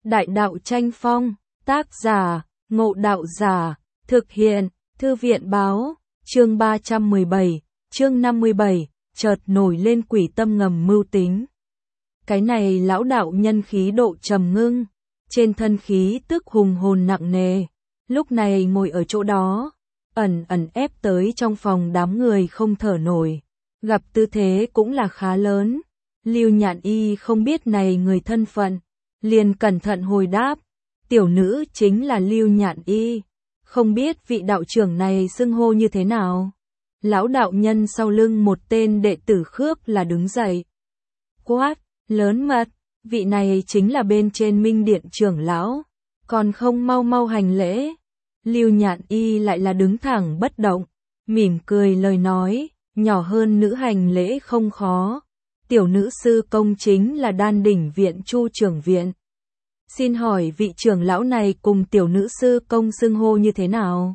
Đại đạo tranh phong, tác giả, Ngộ Đạo Giả, thực hiện, Thư viện báo, chương 317, chương 57, chợt nổi lên quỷ tâm ngầm mưu tính. Cái này lão đạo nhân khí độ trầm ngưng, trên thân khí tức hùng hồn nặng nề, lúc này ngồi ở chỗ đó, ẩn ẩn ép tới trong phòng đám người không thở nổi, gặp tư thế cũng là khá lớn. Lưu Nhạn Y không biết này người thân phận, liền cẩn thận hồi đáp, tiểu nữ chính là Lưu Nhạn Y, không biết vị đạo trưởng này xưng hô như thế nào. Lão đạo nhân sau lưng một tên đệ tử khước là đứng dậy, quát, lớn mật, vị này chính là bên trên Minh Điện trưởng lão, còn không mau mau hành lễ. Lưu Nhạn Y lại là đứng thẳng bất động, mỉm cười lời nói, nhỏ hơn nữ hành lễ không khó. Tiểu nữ sư công chính là Đan Đỉnh Viện Chu trưởng viện. Xin hỏi vị trưởng lão này cùng tiểu nữ sư công xưng hô như thế nào?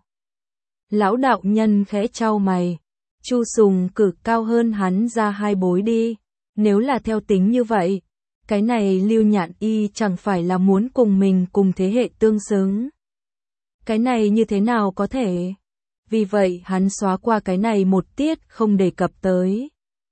Lão đạo nhân khẽ chau mày. Chu Sùng cử cao hơn hắn ra 2 bối đi. Nếu là theo tính như vậy, cái này Lưu Nhạn Y chẳng phải là muốn cùng mình cùng thế hệ tương xứng. Cái này như thế nào có thể? Vì vậy hắn xóa qua cái này một tiết không đề cập tới.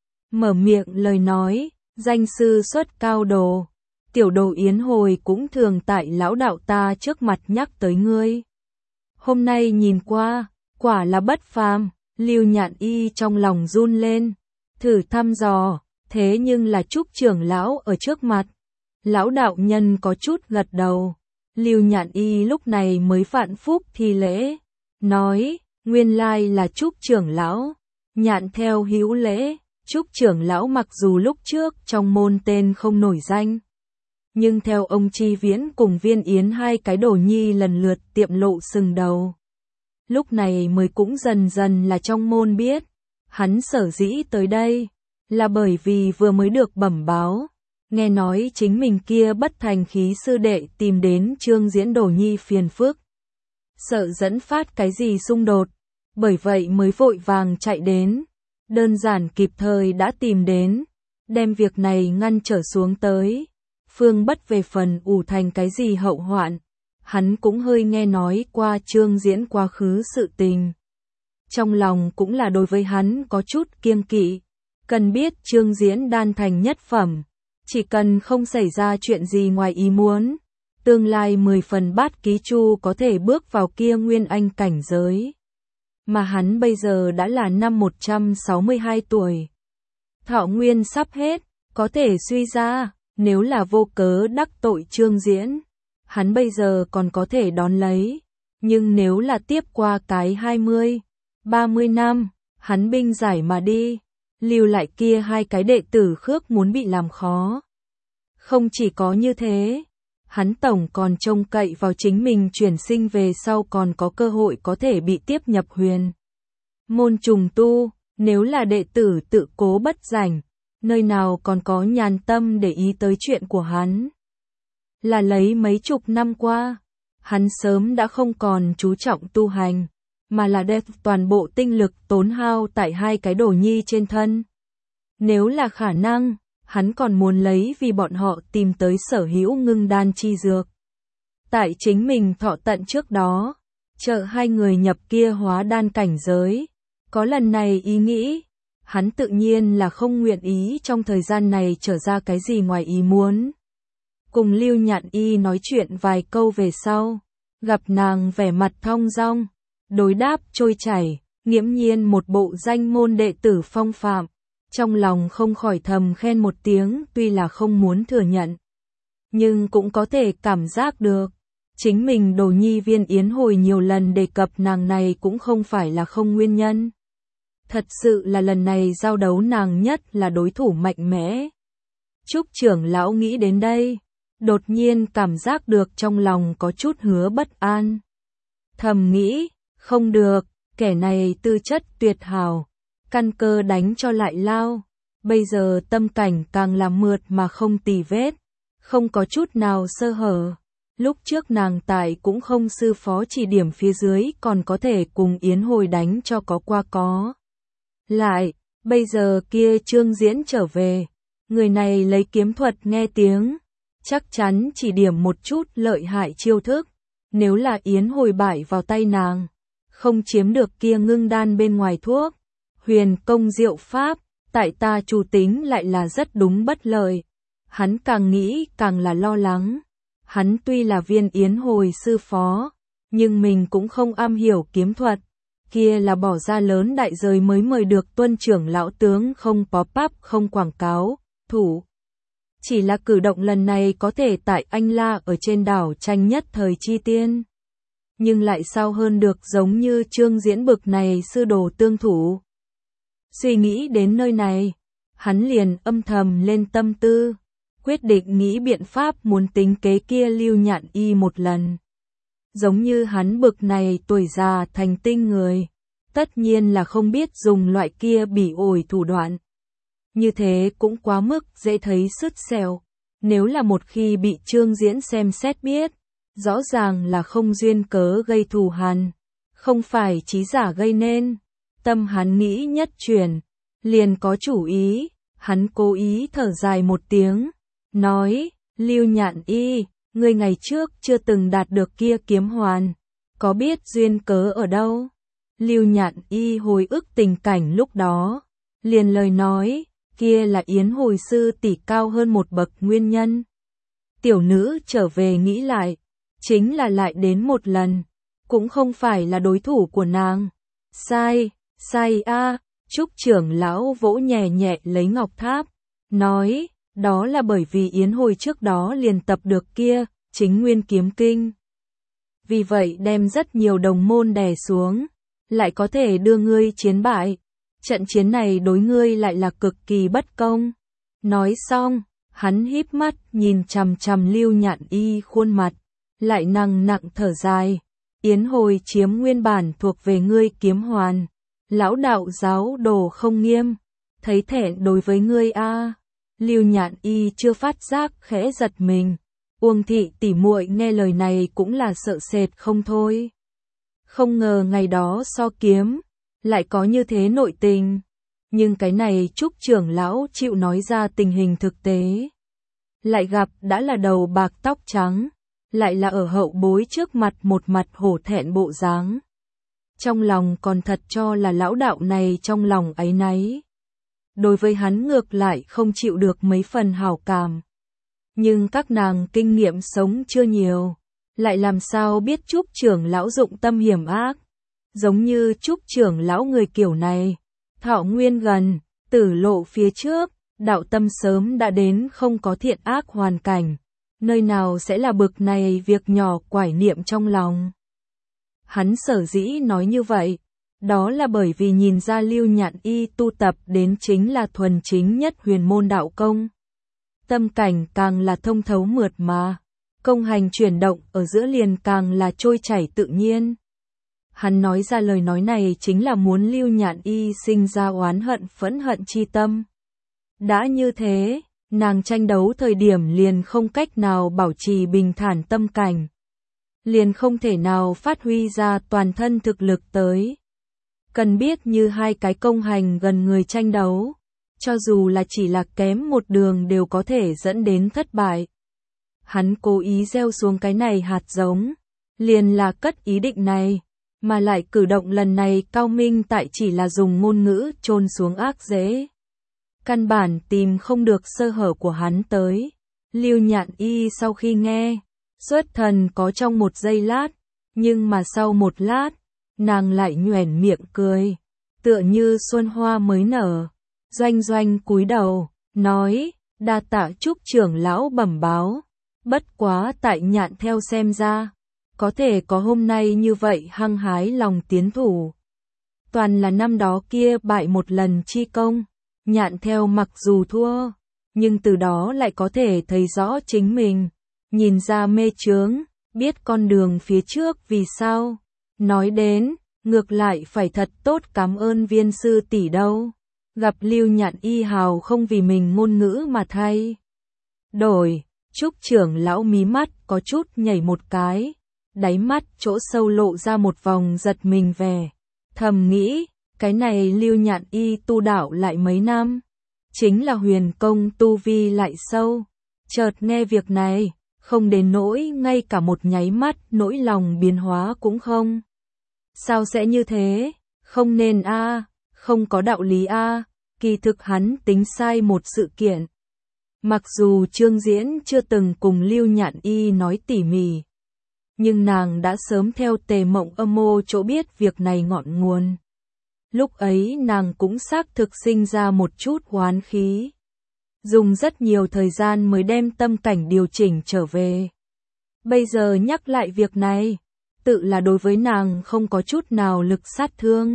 Mở miệng lời nói, danh sư xuất cao đồ, tiểu đồ yến hồi cũng thường tại lão đạo ta trước mặt nhắc tới ngươi. Hôm nay nhìn qua, quả là bất phàm. Lưu Nhạn Y trong lòng run lên, thử thăm dò, thế nhưng là Trúc trưởng lão ở trước mặt. Lão đạo nhân có chút gật đầu. Lưu Nhạn Y lúc này mới vạn phúc thi lễ, nói, nguyên lai là Trúc trưởng lão. Nhạn theo hữu lễ. Trúc trưởng lão mặc dù lúc trước trong môn tên không nổi danh, nhưng theo ông Chi Viễn cùng Viên Yến 2 cái đồ nhi lần lượt tiệm lộ sừng đầu. Lúc này mới cũng dần dần là trong môn biết, hắn sở dĩ tới đây, là bởi vì vừa mới được bẩm báo, nghe nói chính mình kia bất thành khí sư đệ tìm đến Trương Diễn đồ nhi phiền phức. Sợ dẫn phát cái gì xung đột, bởi vậy mới vội vàng chạy đến. Đơn giản kịp thời đã tìm đến, đem việc này ngăn trở xuống tới. Phương Bất về phần ủ thành cái gì hậu hoạn, hắn cũng hơi nghe nói qua Trương Diễn quá khứ sự tình. Trong lòng cũng là đối với hắn có chút kiêng kỵ, cần biết Trương Diễn đan thành nhất phẩm, chỉ cần không xảy ra chuyện gì ngoài ý muốn, tương lai 10 phần bát ký chu có thể bước vào kia nguyên anh cảnh giới. Mà hắn bây giờ đã là năm 162 tuổi. Thọ nguyên sắp hết, có thể suy ra, nếu là vô cớ đắc tội Trương Diễn, hắn bây giờ còn có thể đón lấy. Nhưng nếu là tiếp qua cái 20, 30 năm, hắn binh giải mà đi, lưu lại kia 2 cái đệ tử khước muốn bị làm khó. Không chỉ có như thế, hắn tổng còn trông cậy vào chính mình chuyển sinh về sau còn có cơ hội có thể bị tiếp nhập huyền môn trùng tu. Nếu là đệ tử tự cố bất rảnh, nơi nào còn có nhàn tâm để ý tới chuyện của hắn. Là lấy mấy chục năm qua, hắn sớm đã không còn chú trọng tu hành, mà là đem toàn bộ tinh lực tốn hao tại 2 cái đồ nhi trên thân. Nếu là khả năng, hắn còn muốn lấy vì bọn họ tìm tới sở hữu ngưng đan chi dược. Tại chính mình thọ tận trước đó, trợ 2 người nhập kia hóa đan cảnh giới. Có lần này ý nghĩ, hắn tự nhiên là không nguyện ý trong thời gian này trở ra cái gì ngoài ý muốn. Cùng Lưu Nhạn Y nói chuyện vài câu về sau, gặp nàng vẻ mặt thong dong, đối đáp trôi chảy, nghiễm nhiên một bộ danh môn đệ tử phong phạm. Trong lòng không khỏi thầm khen một tiếng, tuy là không muốn thừa nhận, nhưng cũng có thể cảm giác được. Chính mình đồ nhi Viên Yến hồi nhiều lần đề cập nàng này cũng không phải là không nguyên nhân. Thật sự là lần này giao đấu nàng nhất là đối thủ mạnh mẽ. Trúc trưởng lão nghĩ đến đây, đột nhiên cảm giác được trong lòng có chút hứa bất an. Thầm nghĩ, không được, kẻ này tư chất tuyệt hảo, căn cơ đánh cho lại lao. Bây giờ tâm cảnh càng là mượt mà không tì vết, không có chút nào sơ hở. Lúc trước nàng tại cũng không sư phó chỉ điểm phía dưới còn có thể cùng Yến hồi đánh cho có qua có lại, bây giờ kia Trương Diễn trở về, người này lấy kiếm thuật nghe tiếng, chắc chắn chỉ điểm một chút lợi hại chiêu thức. Nếu là Yến Hồi bại vào tay nàng, không chiếm được kia ngưng đan bên ngoài thuốc, huyền công diệu pháp, tại ta chủ tính lại là rất đúng bất lợi. Hắn càng nghĩ càng là lo lắng. Hắn tuy là viên Yến Hồi sư phó, nhưng mình cũng không am hiểu kiếm thuật. Kia là bỏ ra lớn đại giới mới mời được Tuân trưởng lão tướng, không pop-up, không quảng cáo, thủ. Chỉ là cử động lần này có thể tại Anh La ở trên đảo tranh nhất thời chi tiên. Nhưng lại sao hơn được giống như Trương Diễn bực này sư đồ tương thủ. Suy nghĩ đến nơi này, hắn liền âm thầm lên tâm tư, quyết định nghĩ biện pháp muốn tính kế kia Lưu Nhạn Y một lần. Giống như hắn bực này tuổi già thành tinh người, tất nhiên là không biết dùng loại kia bỉ ổi thủ đoạn. Như thế cũng quá mức dễ thấy sứt xẻo. Nếu là một khi bị Trương Diễn xem xét biết, rõ ràng là không duyên cớ gây thù hằn, không phải trí giả gây nên. Tâm hắn nghĩ nhất chuyển, liền có chủ ý, hắn cố ý thở dài một tiếng, nói, Lưu Nhạn Y, ngươi ngày trước chưa từng đạt được kia kiếm hoàn, có biết duyên cớ ở đâu? Lưu Nhạn Y hồi ức tình cảnh lúc đó, liền lời nói, kia là Yến Hồi sư tỷ cao hơn một bậc nguyên nhân. Tiểu nữ trở về nghĩ lại, chính là lại đến một lần, cũng không phải là đối thủ của nàng. Sai, sai a, Trúc trưởng lão vỗ nhẹ nhẹ lấy ngọc tháp, nói, đó là bởi vì Yến Hồi trước đó liền tập được kia, chính nguyên kiếm kinh. Vì vậy đem rất nhiều đồng môn đè xuống, lại có thể đưa ngươi chiến bại. Trận chiến này đối ngươi lại là cực kỳ bất công. Nói xong, hắn híp mắt nhìn chằm chằm Lưu Nhạn Y khuôn mặt, lại nặng nặng thở dài. Yến Hồi chiếm nguyên bản thuộc về ngươi kiếm hoàn. Lão đạo giáo đồ không nghiêm, thấy thẹn đối với ngươi a. Lưu Nhạn Y chưa phát giác khẽ giật mình. Uông thị tỷ muội nghe lời này cũng là sợ sệt không thôi. Không ngờ ngày đó so kiếm, lại có như thế nội tình. Nhưng cái này Trúc trưởng lão chịu nói ra tình hình thực tế. Lại gặp đã là đầu bạc tóc trắng, lại là ở hậu bối trước mặt một mặt hổ thẹn bộ dáng. Trong lòng còn thật cho là lão đạo này trong lòng áy náy. Đối với hắn ngược lại không chịu được mấy phần hảo cảm. Nhưng các nàng kinh nghiệm sống chưa nhiều, lại làm sao biết Trúc trưởng lão dụng tâm hiểm ác. Giống như Trúc trưởng lão người kiểu này, thọ nguyên gần, tử lộ phía trước, đạo tâm sớm đã đến không có thiện ác hoàn cảnh, nơi nào sẽ là bực này việc nhỏ quải niệm trong lòng. Hắn sở dĩ nói như vậy, đó là bởi vì nhìn ra Lưu Nhạn Y tu tập đến chính là thuần chính nhất huyền môn đạo công. Tâm cảnh càng là thông thấu mượt mà, công hành chuyển động ở giữa liền càng là trôi chảy tự nhiên. Hắn nói ra lời nói này chính là muốn Lưu Nhạn Y sinh ra oán hận phẫn hận chi tâm. Đã như thế, nàng tranh đấu thời điểm liền không cách nào bảo trì bình thản tâm cảnh. Liền không thể nào phát huy ra toàn thân thực lực tới. Cần biết như hai cái công hành gần người tranh đấu, cho dù là chỉ là kém một đường đều có thể dẫn đến thất bại. Hắn cố ý gieo xuống cái này hạt giống, liền là cất ý định này, mà lại cử động lần này cao minh tại chỉ là dùng ngôn ngữ chôn xuống ác dễ. Căn bản tìm không được sơ hở của hắn tới. Lưu Nhạn Y sau khi nghe, xuất thần có trong một giây lát, nhưng mà sau một lát, nàng lại nhoẻn miệng cười, tựa như xuân hoa mới nở. Doanh doanh cúi đầu, nói, đa tạ Trúc trưởng lão bẩm báo, bất quá tại Nhạn theo xem ra, có thể có hôm nay như vậy hăng hái lòng tiến thủ. Toàn là năm đó kia bại một lần chi công, Nhạn theo mặc dù thua, nhưng từ đó lại có thể thấy rõ chính mình, nhìn ra mê chướng, biết con đường phía trước vì sao. Nói đến, ngược lại phải thật tốt cảm ơn viên sư tỷ đâu. Gặp Lưu Nhạn Y hào không vì mình ngôn ngữ mà thay đổi, Trúc trưởng lão mí mắt có chút nhảy một cái, đáy mắt chỗ sâu lộ ra một vòng giật mình vẻ, thầm nghĩ, cái này Lưu Nhạn Y tu đạo lại mấy năm, chính là huyền công tu vi lại sâu, Chợt nghe việc này, không đến nỗi ngay cả một nháy mắt nỗi lòng biến hóa cũng không. Sao sẽ như thế? Không nên a, không có đạo lý a. Kỳ thực hắn tính sai một sự kiện. Mặc dù Trương Diễn chưa từng cùng Lưu Nhạn Y nói tỉ mỉ, nhưng nàng đã sớm theo Tề Mộng Âm mô chỗ biết việc này ngọn nguồn. Lúc ấy nàng cũng xác thực sinh ra một chút oán khí. Dùng rất nhiều thời gian mới đem tâm cảnh điều chỉnh trở về. Bây giờ nhắc lại việc này, tự là đối với nàng không có chút nào lực sát thương.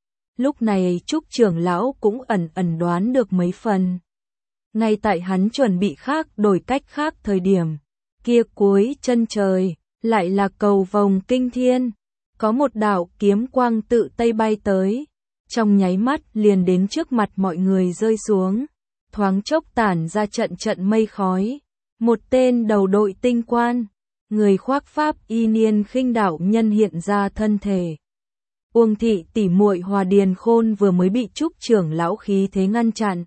Lúc này Trúc trưởng lão cũng ẩn ẩn đoán được mấy phần. Ngay tại hắn chuẩn bị đổi cách khác thời điểm, kia cuối chân trời, lại là cầu vồng kinh thiên. Có một đạo kiếm quang tự Tây bay tới, trong nháy mắt liền đến trước mặt mọi người rơi xuống, thoáng chốc tản ra trận trận mây khói. Một tên đầu đội tinh quan, người khoác pháp y niên khinh đạo nhân hiện ra thân thể. Uông thị tỷ muội Hòa Điền Khôn vừa mới bị Trúc trưởng lão khí thế ngăn chặn,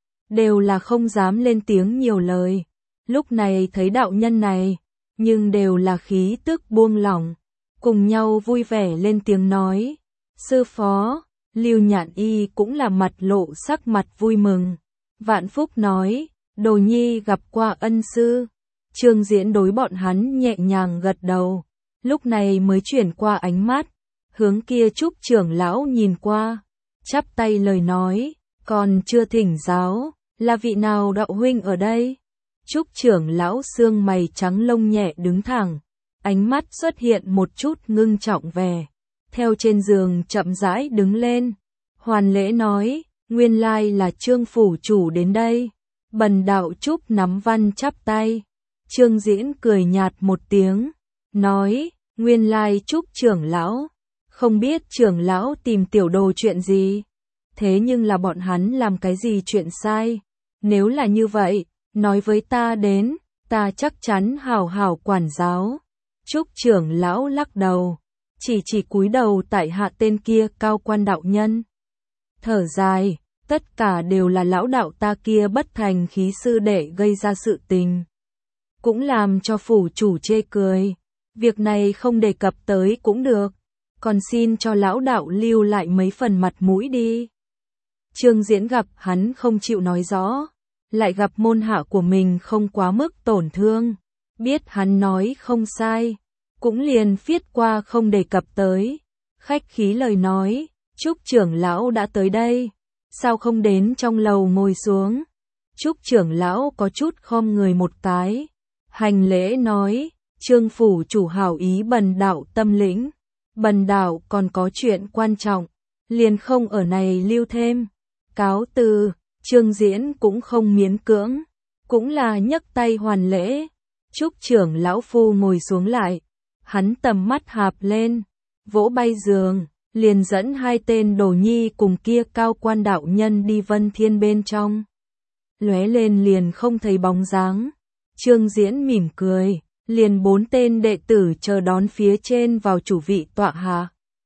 đều là không dám lên tiếng nhiều lời. Lúc này thấy đạo nhân này, nhưng đều là khí tức buông lỏng, cùng nhau vui vẻ lên tiếng nói. Sư phó, Lưu Nhạn Y cũng là mặt lộ sắc mặt vui mừng. Vạn Phúc nói, đồ nhi gặp qua ân sư. Trương Diễn đối bọn hắn nhẹ nhàng gật đầu, lúc này mới chuyển qua ánh mắt, hướng kia Trúc trưởng lão nhìn qua, chắp tay lời nói, còn chưa thỉnh giáo, là vị nào đạo huynh ở đây? Trúc trưởng lão xương mày trắng lông nhẹ đứng thẳng, ánh mắt xuất hiện một chút ngưng trọng vẻ, theo trên giường chậm rãi đứng lên, hoàn lễ nói, nguyên lai là Trương phủ chủ đến đây. Bần đạo Trúc nắm văn chắp tay. Trương Diễn cười nhạt một tiếng, nói, nguyên lai Trúc trưởng lão, không biết trưởng lão tìm tiểu đồ chuyện gì, thế nhưng là bọn hắn làm cái gì chuyện sai, nếu là như vậy, nói với ta đến, ta chắc chắn hảo hảo quản giáo. Trúc trưởng lão lắc đầu, chỉ cúi đầu tại hạ tên kia cao quan đạo nhân. Thở dài, tất cả đều là lão đạo ta kia bất thành khí sư đệ gây ra sự tình. Cũng làm cho phủ chủ chê cười, việc này không đề cập tới cũng được, còn xin cho lão đạo lưu lại mấy phần mặt mũi đi. Trương Diễn gặp hắn không chịu nói rõ, lại gặp môn hạ của mình không quá mức tổn thương, biết hắn nói không sai, cũng liền phiết qua không đề cập tới, khách khí lời nói, Trúc trưởng lão đã tới đây, sao không đến trong lầu ngồi xuống? Trúc trưởng lão có chút khom người một cái, hành lễ nói, Trương phủ chủ hảo ý bần đạo tâm lĩnh, bần đạo còn có chuyện quan trọng, liền không ở này lưu thêm, cáo từ. Trương Diễn cũng không miễn cưỡng, cũng là nhấc tay hoàn lễ. Trúc trưởng lão phu ngồi xuống lại, hắn tầm mắt hạp lên, vỗ bay giường, liền dẫn hai tên đồ nhi cùng kia cao quan đạo nhân đi Vân Thiên bên trong. Lóe lên liền không thấy bóng dáng. Trương Diễn mỉm cười, liền 4 tên đệ tử chờ đón phía trên vào chủ vị tọa hạ.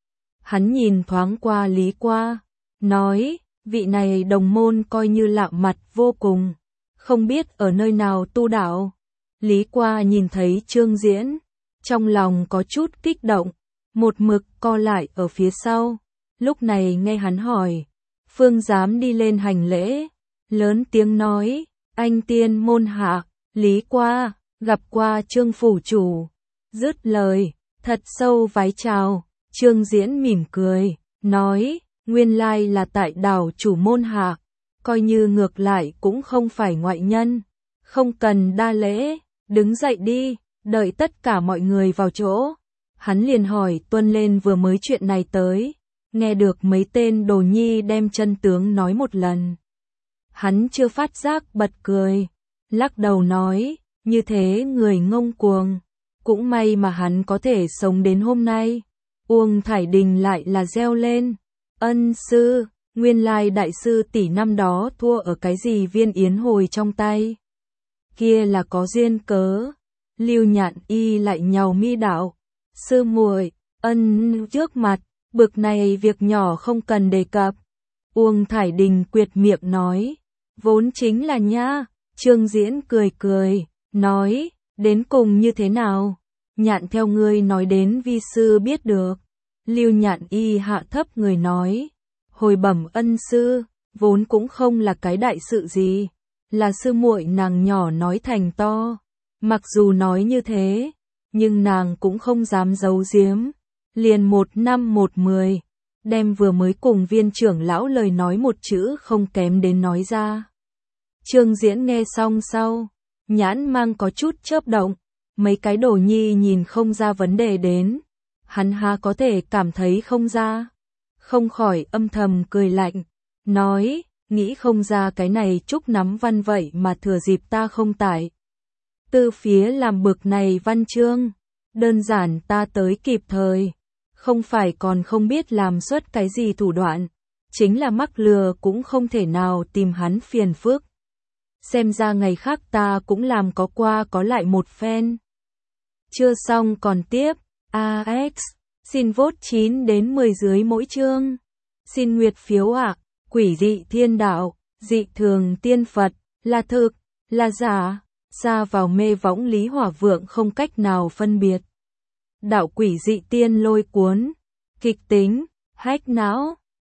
Hắn nhìn thoáng qua Lý Qua, nói, vị này đồng môn coi như lạ mặt vô cùng, không biết ở nơi nào tu đạo. Lý Qua nhìn thấy Trương Diễn, trong lòng có chút kích động, một mực co lại ở phía sau. Lúc này nghe hắn hỏi, phương dám đi lên hành lễ, lớn tiếng nói, anh tiên môn hạ, Lý Qua, gặp qua Trương phủ chủ. Dứt lời, thật sâu vái chào. Trương Diễn mỉm cười, nói, nguyên lai là tại đảo chủ môn hạ, coi như ngược lại cũng không phải ngoại nhân, không cần đa lễ, đứng dậy đi, đợi tất cả mọi người vào chỗ. Hắn liền hỏi tuân lên vừa mới chuyện này tới, nghe được mấy tên đồ nhi đem chân tướng nói một lần. Hắn chưa phát giác bật cười, lắc đầu nói, như thế người ngông cuồng, cũng may mà hắn có thể sống đến hôm nay. Uông Thải Đình lại là reo lên, ân sư, nguyên lai đại sư tỷ năm đó thua ở cái gì viên yến hồi trong tay. Kia là có duyên cớ. Lưu Nhạn Y lại nhàu mi đạo, sư muội, ân trước mặt, bực này việc nhỏ không cần đề cập. Uông Thải Đình quyệt miệng nói, vốn chính là nha, Trương Diễn cười cười, nói, đến cùng như thế nào? Nhạn theo ngươi nói đến vi sư biết được. Lưu Nhạn Y hạ thấp người nói, hồi bẩm ân sư, vốn cũng không là cái đại sự gì, là sư muội nàng nhỏ nói thành to. Mặc dù nói như thế, nhưng nàng cũng không dám giấu giếm, liền 1 năm 1 10, đem vừa mới cùng Viên trưởng lão lời nói một chữ không kém đến nói ra. Trương Diễn nghe xong sau, nhãn mang có chút chớp động, mấy cái đồ nhi nhìn không ra vấn đề đến, hắn há có thể cảm thấy không ra, không khỏi âm thầm cười lạnh, nói, nghĩ không ra cái này trúc nắm văn vậy mà thừa dịp ta không tại. Từ phía làm bực này văn chương, đơn giản ta tới kịp thời, không phải còn không biết làm xuất cái gì thủ đoạn, chính là mắc lừa cũng không thể nào tìm hắn phiền phức. Xem ra ngày khác ta cũng làm có qua có lại một phen. Chưa xong còn tiếp, AX, xin vote 9 đến 10 dưới mỗi chương. Xin nguyệt phiếu ạ, quỷ dị thiên đạo, dị thường tiên Phật, là thực, là giả, xa vào mê võng Lý Hỏa Vượng không cách nào phân biệt. Đạo quỷ dị tiên lôi cuốn, kịch tính, hách não.